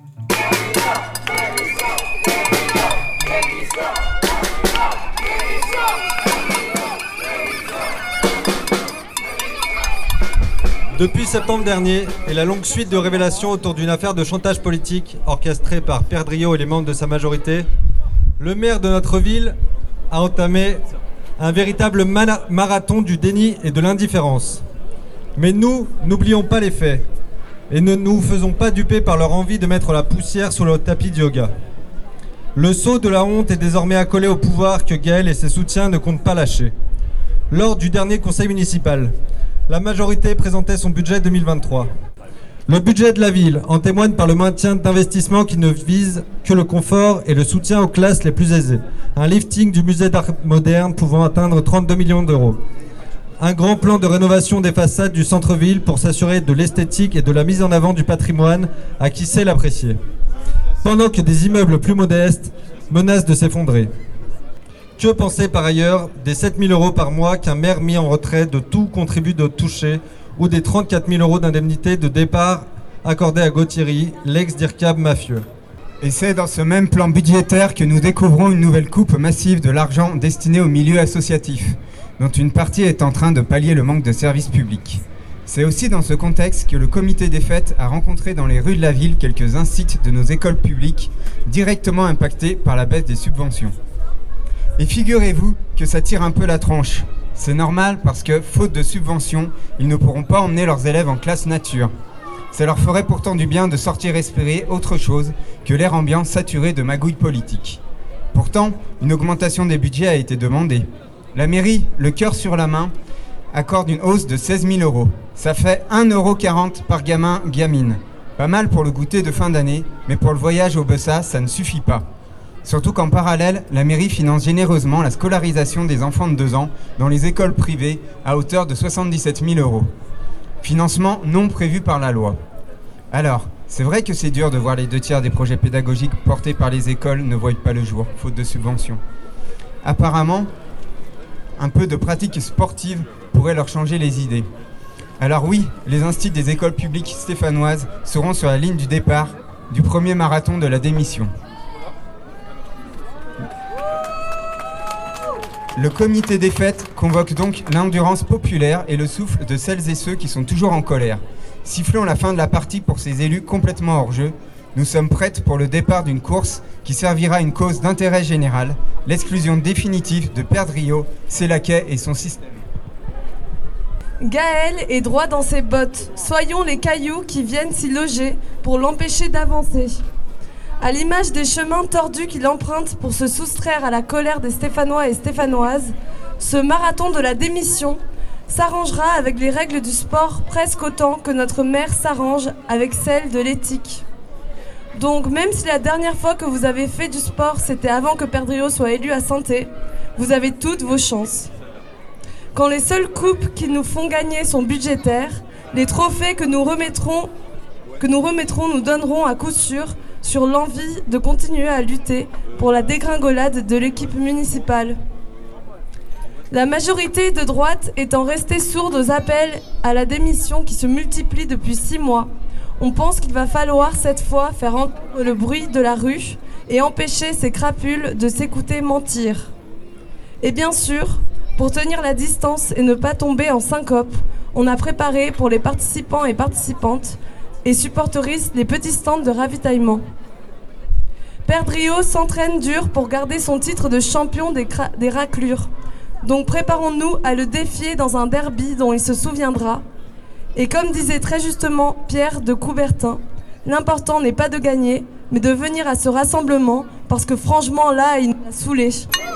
Depuis septembre dernier et la longue suite de révélations autour d'une affaire de chantage politique orchestrée par Perdriau et les membres de sa majorité, le maire de notre ville a entamé un véritable mana- marathon du déni et de l'indifférence. Mais nous, n'oublions pas les faits. Et ne nous faisons pas duper par leur envie de mettre la poussière sur le tapis de yoga. Le sceau de la honte est désormais accolé au pouvoir que Gaël et ses soutiens ne comptent pas lâcher. Lors du dernier conseil municipal, la majorité présentait son budget deux mille vingt-trois. Le budget de la ville en témoigne par le maintien d'investissements qui ne visent que le confort et le soutien aux classes les plus aisées. Un lifting du musée d'art moderne pouvant atteindre trente-deux millions d'euros. Un grand plan de rénovation des façades du centre-ville pour s'assurer de l'esthétique et de la mise en avant du patrimoine à qui sait l'apprécier. Pendant que des immeubles plus modestes menacent de s'effondrer. Que penser par ailleurs des sept mille euros par mois qu'un maire mis en retrait de tout contribue de toucher ou des trente-quatre mille euros d'indemnité de départ accordés à Gauthieri, l'ex-D I R C A B mafieux. Et c'est dans ce même plan budgétaire que nous découvrons une nouvelle coupe massive de l'argent destiné au milieu associatif, dont une partie est en train de pallier le manque de services publics. C'est aussi dans ce contexte que le comité des fêtes a rencontré dans les rues de la ville quelques-uns sites de nos écoles publiques directement impactés par la baisse des subventions. Et figurez-vous que ça tire un peu la tronche. C'est normal parce que, faute de subventions, ils ne pourront pas emmener leurs élèves en classe nature. Ça leur ferait pourtant du bien de sortir respirer autre chose que l'air ambiant saturé de magouilles politiques. Pourtant, une augmentation des budgets a été demandée. La mairie, le cœur sur la main, accorde une hausse de seize mille euros. Ça fait un euro quarante par gamin, gamine. Pas mal pour le goûter de fin d'année, mais pour le voyage au Bessa, ça ne suffit pas. Surtout qu'en parallèle, la mairie finance généreusement la scolarisation des enfants de deux ans dans les écoles privées à hauteur de soixante-dix-sept mille euros. Financement non prévu par la loi. Alors, c'est vrai que c'est dur de voir les deux tiers des projets pédagogiques portés par les écoles ne voient pas le jour, faute de subventions. Apparemment, un peu de pratique sportive pourrait leur changer les idées. Alors oui, les instituts des écoles publiques stéphanoises seront sur la ligne du départ du premier marathon de la démission. Le comité des fêtes convoque donc l'endurance populaire et le souffle de celles et ceux qui sont toujours en colère. Sifflons la fin de la partie pour ces élus complètement hors jeu. Nous sommes prêtes pour le départ d'une course qui servira à une cause d'intérêt général, l'exclusion définitive de Perdriau, Sélaquais et son système. Gaël est droit dans ses bottes. Soyons les cailloux qui viennent s'y loger pour l'empêcher d'avancer. À l'image des chemins tordus qu'il emprunte pour se soustraire à la colère des Stéphanois et Stéphanoises, ce marathon de la démission s'arrangera avec les règles du sport presque autant que notre mère s'arrange avec celles de l'éthique. Donc même si la dernière fois que vous avez fait du sport c'était avant que Perdriau soit élu à Sainté, vous avez toutes vos chances. Quand les seules coupes qui nous font gagner sont budgétaires, les trophées que nous remettrons, que nous remettrons nous donneront à coup sûr sur l'envie de continuer à lutter pour la dégringolade de l'équipe municipale. La majorité de droite étant restée sourde aux appels à la démission qui se multiplient depuis six mois, on pense qu'il va falloir cette fois faire entendre le bruit de la rue et empêcher ces crapules de s'écouter mentir. Et bien sûr, pour tenir la distance et ne pas tomber en syncope, on a préparé pour les participants et participantes et supporteristes les petits stands de ravitaillement. Perdriau s'entraîne dur pour garder son titre de champion des, cra- des raclures. Donc préparons-nous à le défier dans un derby dont il se souviendra. Et comme disait très justement Pierre de Coubertin, l'important n'est pas de gagner, mais de venir à ce rassemblement, parce que franchement là, il nous a saoulés.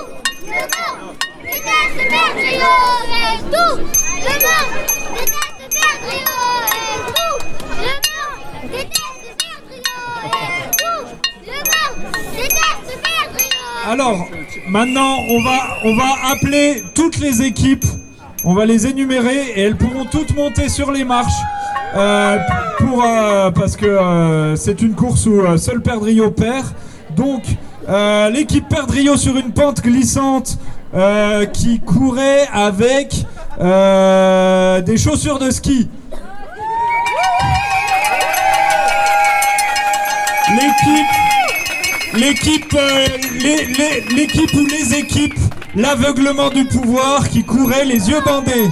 Alors, maintenant, on va, on va appeler toutes les équipes, on va les énumérer et elles pourront toutes monter sur les marches euh, pour, euh, parce que euh, c'est une course où euh, seul Perdriau perd. Donc, euh, l'équipe Perdriau sur une pente glissante euh, qui courait avec euh, des chaussures de ski. L'équipe... L'équipe, euh, les, les, l'équipe ou les équipes, l'aveuglement du pouvoir qui courait les yeux bandés.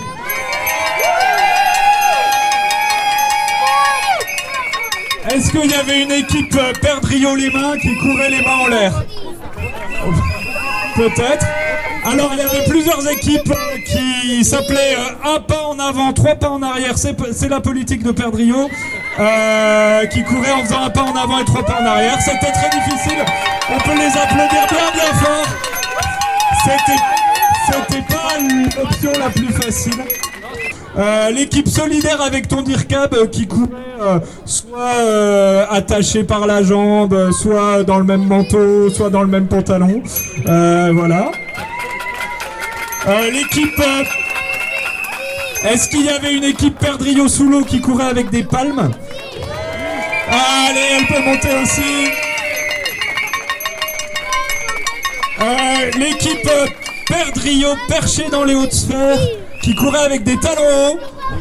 Est-ce qu'il y avait une équipe euh, Perdriau les mains qui courait les mains en l'air? Peut-être. Alors il y avait plusieurs équipes euh, qui s'appelaient euh, un pas en avant, trois pas en arrière, c'est, c'est la politique de Perdriau. euh, qui couraient en faisant un pas en avant et trois pas en arrière. C'était très difficile. On peut les applaudir bien bien fort. C'était, c'était pas l'option la plus facile. Euh, l'équipe solidaire avec ton dircab euh, qui courait euh, soit euh, attaché par la jambe, soit dans le même manteau, soit dans le même pantalon. Euh, voilà. Euh, l'équipe... Euh, est-ce qu'il y avait une équipe Perdrio sous l'eau qui courait avec des palmes? Allez, elle peut monter aussi. Euh, l'équipe euh, Perdrio perchée dans les hautes sphères qui courait avec des talons hauts.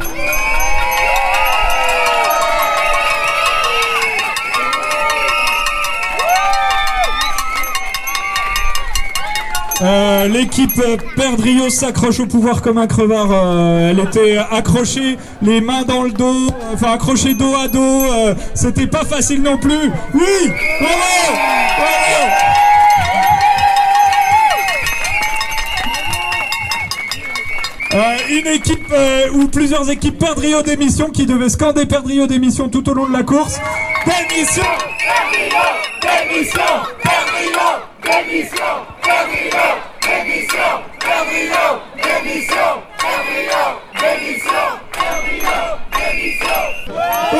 Euh, l'équipe Perdrio s'accroche au pouvoir comme un crevard. Euh, elle était accrochée, les mains dans le dos, euh, enfin accrochée dos à dos. Euh, c'était pas facile non plus. Oui, bravo, bravo. Euh, une équipe euh, ou plusieurs équipes Perdrio d'émission qui devaient scander Perdrio d'émission tout au long de la course. Démission, Perdrio, démission, Perdrio, démission, Perdrio, démission, Perdrio, démission, Perdrio, démission, Perdrio, démission.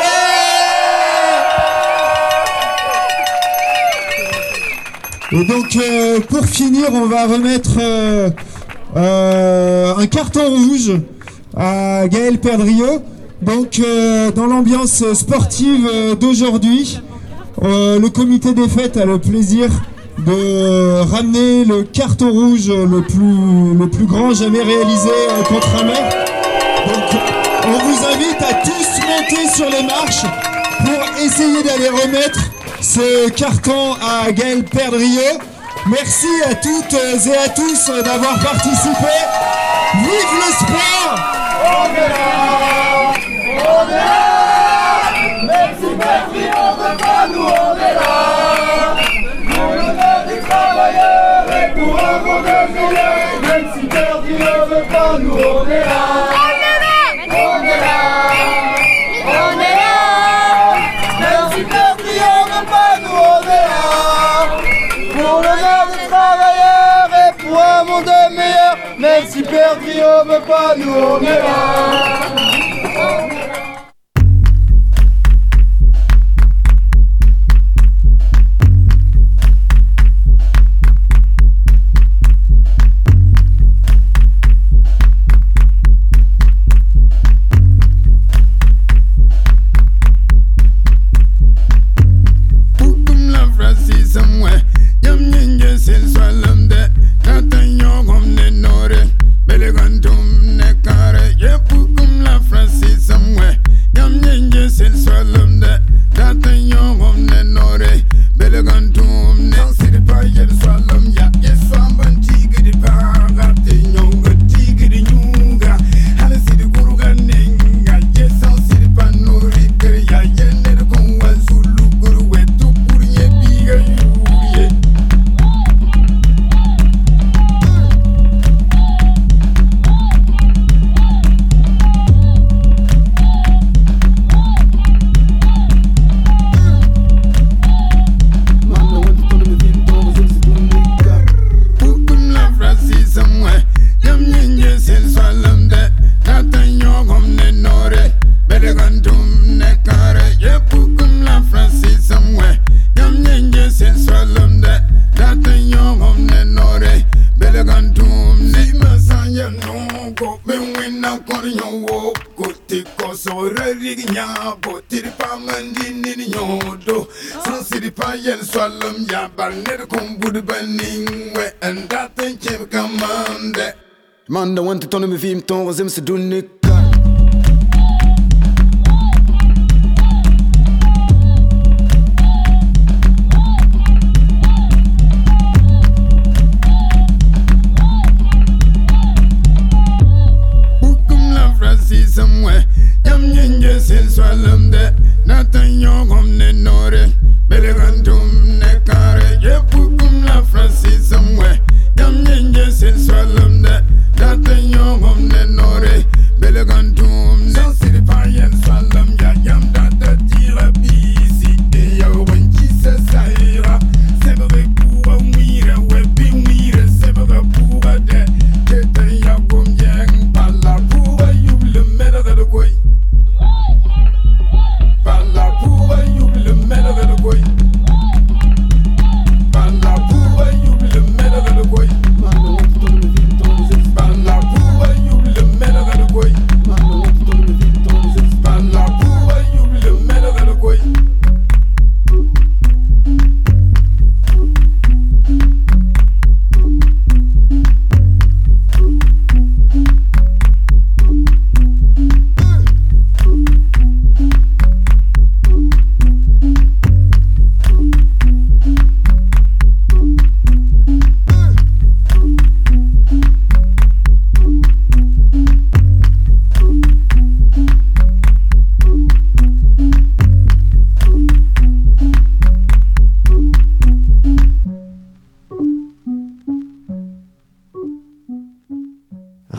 Et donc euh, pour finir, on va remettre euh, euh, un carton rouge à Gaël Perdrio. Donc euh, dans l'ambiance sportive euh, d'aujourd'hui, euh, le comité des fêtes a le plaisir de ramener le carton rouge le plus, le plus grand jamais réalisé euh, contre un maire. Donc on vous invite à tous monter sur les marches pour essayer d'aller remettre ce carton à Gaël Perdrio. Merci à toutes et à tous d'avoir participé. Vive le sport! On est là, on est là. Merci Perdrio, on veut pas, nous on est là. Pour l'honneur des travailleurs et pour un monde meilleur. Même si Perdrio veut pas, nous on est là. On est là, on est là. Même si Perdrio veut pas, nous on est là. Pour l'honneur des travailleurs et pour un monde meilleur. Même si Perdrio veut pas, nous on est là. Manda want to me film ton zem se donner. Bukum la frasi somewhere. Yam nyenje sel swalam de. Nathan yong om ne nore. Belegantum ne kare. Ye bukum la frasi somewhere. Yam nyenje sel swalam de. Nathan yong om ne nore. Bele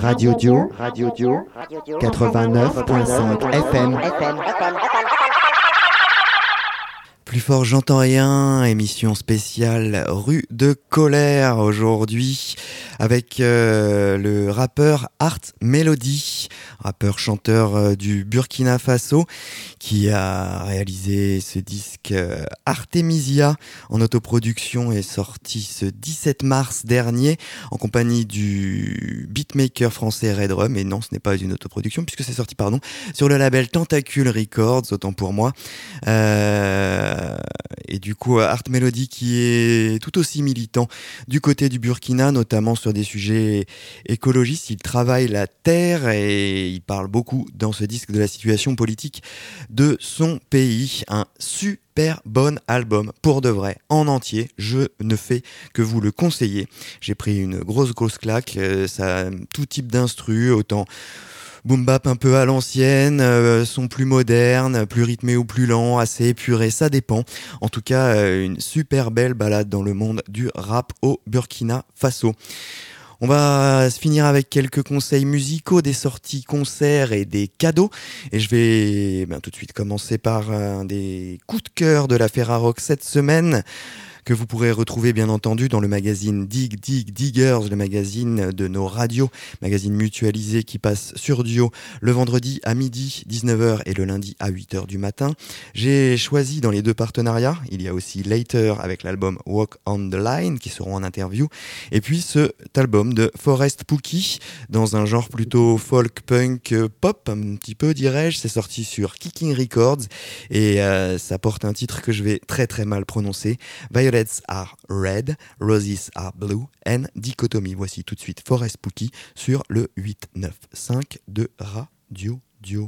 Radio Dio, Radio Dio, quatre-vingt-neuf virgule cinq F M. Plus fort, j'entends rien, émission spéciale Rue de Colère aujourd'hui avec euh, le rappeur Art Melody, rappeur chanteur euh, du Burkina Faso qui a réalisé ce disque euh, Artemisia en autoproduction et sorti ce dix-sept mars dernier en compagnie du beatmaker français Red Rum. Et non, ce n'est pas une autoproduction puisque c'est sorti pardon sur le label Tentacule Records, autant pour moi. Euh, et du coup Art Melody qui est tout aussi militant du côté du Burkina, notamment sur des sujets écologistes. Il travaille la terre et il parle beaucoup dans ce disque de la situation politique de son pays. Un super bon album pour de vrai, en entier. Je ne fais que vous le conseiller. J'ai pris une grosse grosse claque. Euh, ça a tout type d'instru, autant boom bap un peu à l'ancienne, euh, son plus moderne, plus rythmé ou plus lent, assez épuré, ça dépend. En tout cas, euh, une super belle balade dans le monde du rap au Burkina Faso. On va se finir avec quelques conseils musicaux, des sorties concerts et des cadeaux. Et je vais ben, tout de suite commencer par un des coups de cœur de la Ferrarock cette semaine, que vous pourrez retrouver bien entendu dans le magazine Dig Dig Diggers, le magazine de nos radios, magazine mutualisé qui passe sur Dio le vendredi à midi, dix-neuf heures et le lundi à huit heures du matin. J'ai choisi dans les deux partenariats, il y a aussi Later avec l'album Walk on the Line qui seront en interview, et puis cet album de Forest Pookie dans un genre plutôt folk punk pop un petit peu dirais-je. C'est sorti sur Kicking Records et euh, ça porte un titre que je vais très très mal prononcer, Violets are red, roses are blue, and dichotomie. Voici tout de suite Forest Pookie sur le huit neuf cinq de Radio Dio.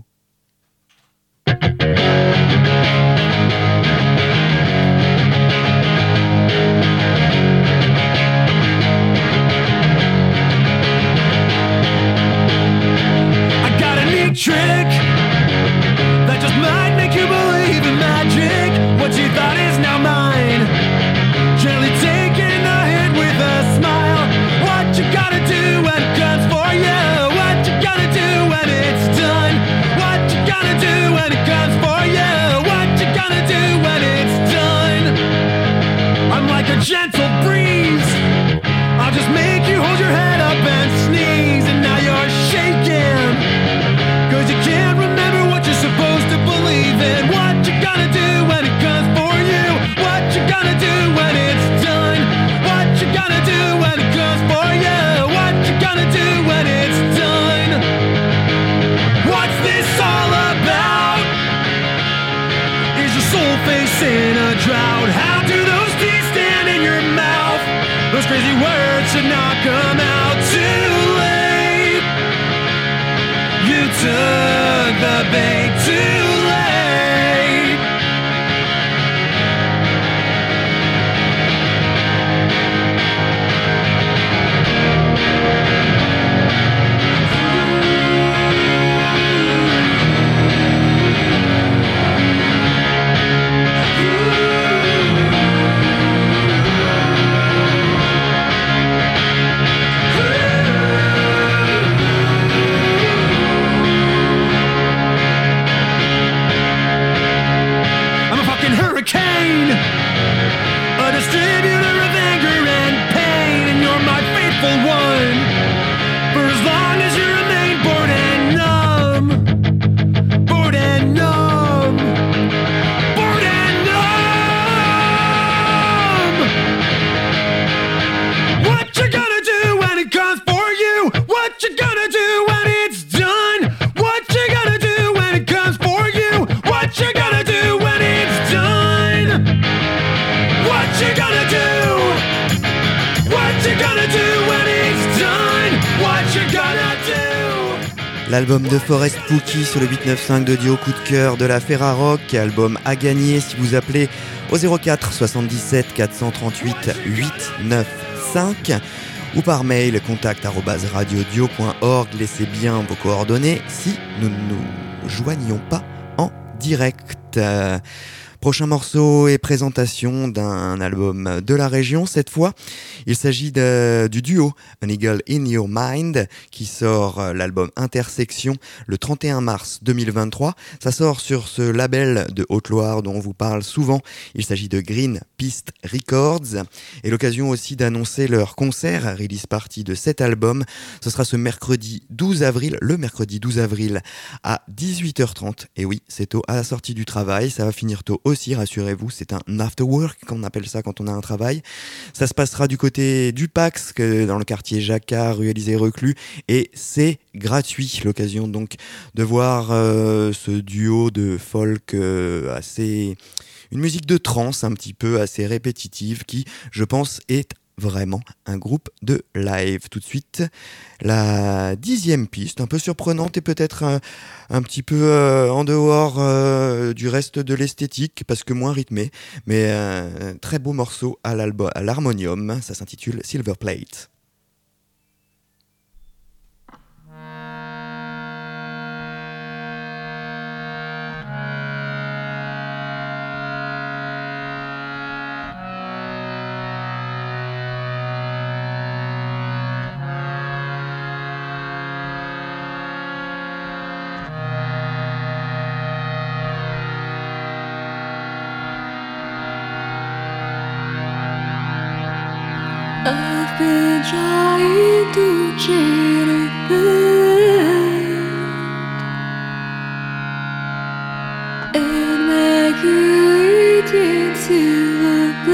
I got a neat trick that just might make you believe in magic. What you thought is now mine. Gently taking the hit with a smile. What you gotta do when it comes for you? What you gotta do when it's done? What you gotta do when it comes for you? What you gotta do when it's done? I'm like a gentle breeze. I'll just make you hold your head up and sneeze. And now you're shaking, cause you can't remember what you're supposed to believe in. What you gotta do when it comes for you? What you gotta do when it's done? What you gotta do when it comes for you? What you gotta do when it's done? What's this all about? Is your soul facing a drought? How do those teeth stand in your mouth? Those crazy words should not come out too late. You took the bait too late. Hurricane, a distributor of anger and pain, and you're my faithful one for as long as you remain bored and numb, bored and numb, bored and numb. What you gonna do when it comes for you? What you gonna do when it's done? What you gonna do when it comes for you? What you gonna do when it's done? What you gonna do? What you gonna do when it's done? What you gonna do? L'album de Forest Pookie sur le huit neuf cinq de Dio, coup de cœur de la Ferrarock, album à gagner si vous appelez au zéro quatre soixante-dix-sept quatre cent trente-huit huit neuf cinq ou par mail contact arobase radiodio point org. Laissez bien vos coordonnées si nous ne nous joignions pas en direct. Euh, Prochain morceau et présentation d'un album de la région. Cette fois, il s'agit de, du duo An Eagle in Your Mind qui sort l'album Intersection le trente et un mars deux mille vingt-trois. Ça sort sur ce label de Haute-Loire dont on vous parle souvent. Il s'agit de Green Piste Records et l'occasion aussi d'annoncer leur concert release party de cet album. Ce sera ce mercredi douze avril, le mercredi douze avril à dix-huit heures trente. Et oui, c'est tôt à la sortie du travail. Ça va finir tôt aussi, rassurez-vous. C'est un after work, comme on appelle ça quand on a un travail. Ça se passera du côté du Pax, que dans le quartier Jacquard, rue Élysée-Reclus. Et c'est gratuit. L'occasion donc de voir euh, ce duo de folk euh, assez... une musique de trance un petit peu assez répétitive qui, je pense, est vraiment un groupe de live. Tout de suite, la dixième piste, un peu surprenante et peut-être un, un petit peu euh, en dehors euh, du reste de l'esthétique, parce que moins rythmé, mais euh, un très beau morceau à, l'album, à l'harmonium. Ça s'intitule Silver Plate. I've been trying to change it and make it into a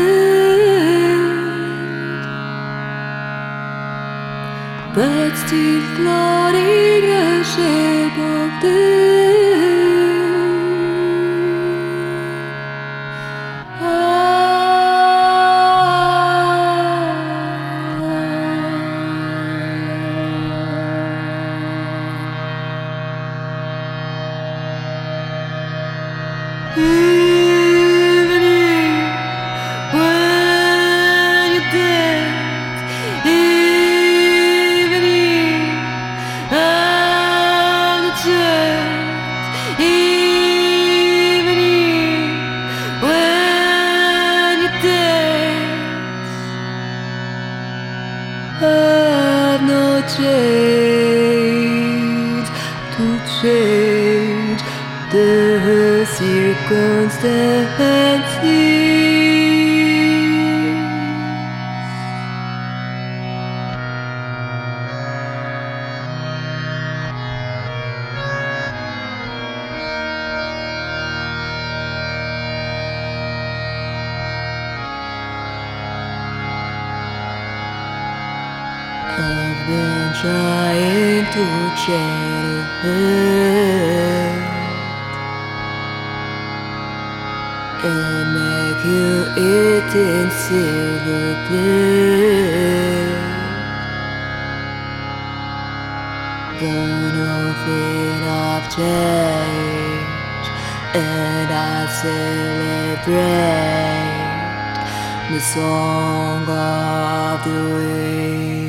blend, but still floating the shape of the I've been trying to change it and make you eat in silver plate, but nothing I've changed, and I celebrate the song of the wind.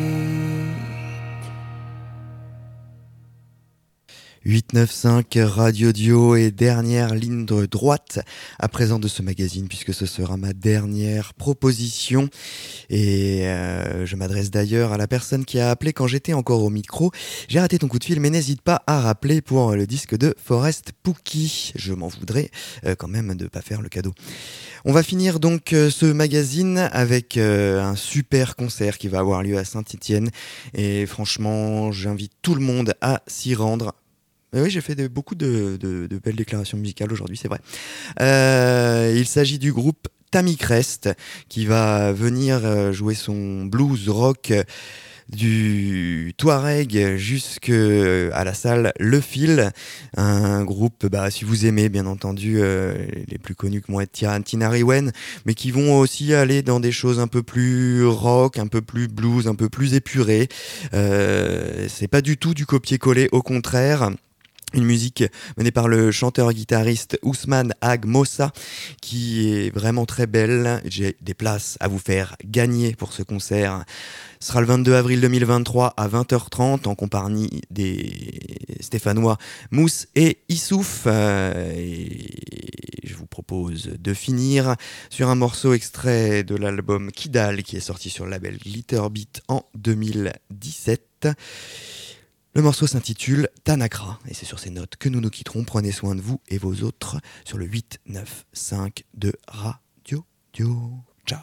huit neuf cinq Radio Dio et dernière ligne de droite à présent de ce magazine, puisque ce sera ma dernière proposition. Et euh, je m'adresse d'ailleurs à la personne qui a appelé quand j'étais encore au micro. J'ai raté ton coup de fil, mais n'hésite pas à rappeler pour le disque de Forest Pookie. Je m'en voudrais euh, quand même de ne pas faire le cadeau. On va finir donc euh, ce magazine avec euh, un super concert qui va avoir lieu à Saint-Étienne. Et franchement, j'invite tout le monde à s'y rendre. Oui, j'ai fait de, beaucoup de, de, de belles déclarations musicales aujourd'hui, c'est vrai. Euh, il s'agit du groupe Tammy Crest qui va venir jouer son blues rock du Touareg jusqu'à la salle Le Fil, un groupe, bah, si vous aimez bien entendu euh, les plus connus que moi Tinariwen, mais qui vont aussi aller dans des choses un peu plus rock, un peu plus blues, un peu plus épurées. Euh, c'est pas du tout du copier-coller, au contraire. Une musique menée par le chanteur-guitariste Ousmane Ag Mossa qui est vraiment très belle. J'ai des places à vous faire gagner pour ce concert. Ce sera le vingt-deux avril deux mille vingt-trois à vingt heures trente en compagnie des Stéphanois Mousse et Issouf. Euh, et je vous propose de finir sur un morceau extrait de l'album Kidal qui est sorti sur le label Glitterbeat en deux mille dix-sept. Le morceau s'intitule Tanakra et c'est sur ces notes que nous nous quitterons. Prenez soin de vous et vos autres sur le huit neuf cinq de Radio Dio. Ciao.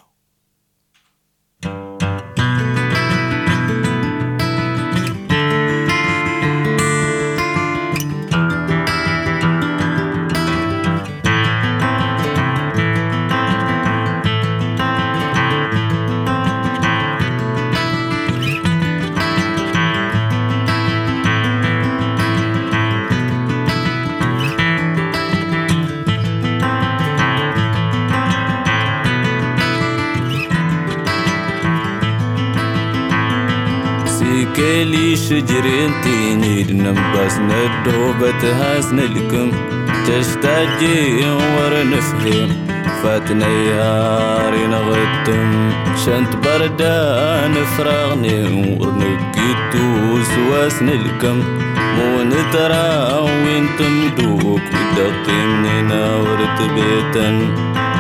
كلي شجرين تيني نباس ندو بتهاسن لكم تشتاجي ورنفهم فاتنا ياري نغتم شنت بردا نفرغني ورنقيتو سواسن لكم مو نترى وانتم دوك بدقي مننا ورتبيتن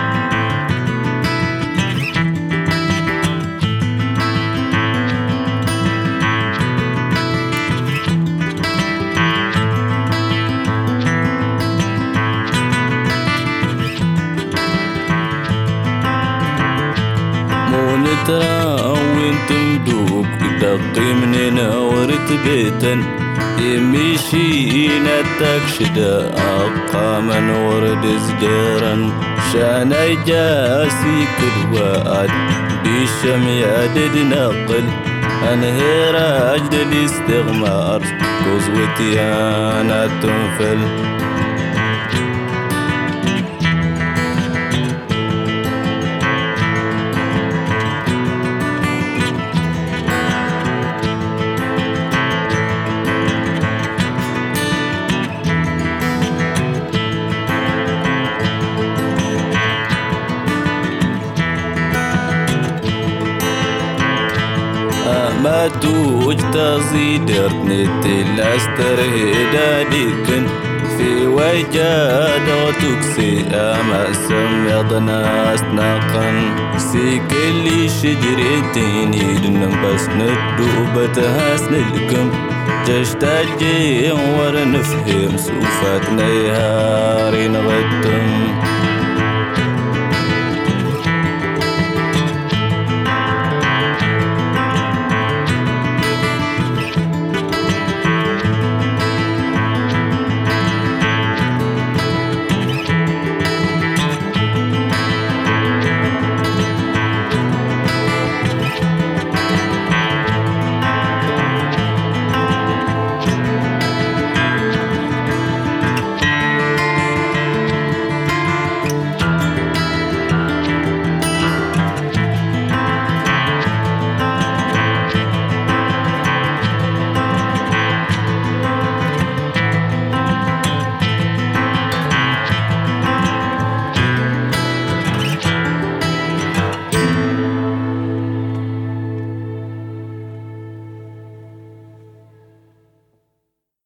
وانتم دوب بدقي مننا ورتبيتن يمشينا تكشدا أقاما ورد زجرا شانا جاسي كل وقت بيشم يعدد نقل أنهي راجد الاستغمار قزوتي أنا تنفل ما توج تزيدر نتل استرهدا ديكن في وجاد تكسي أما سمعنا أسناقا سي كل شجرتين يدن بس ندو بتهاسن لكم تشتاجي ورنفهم سوفاتنا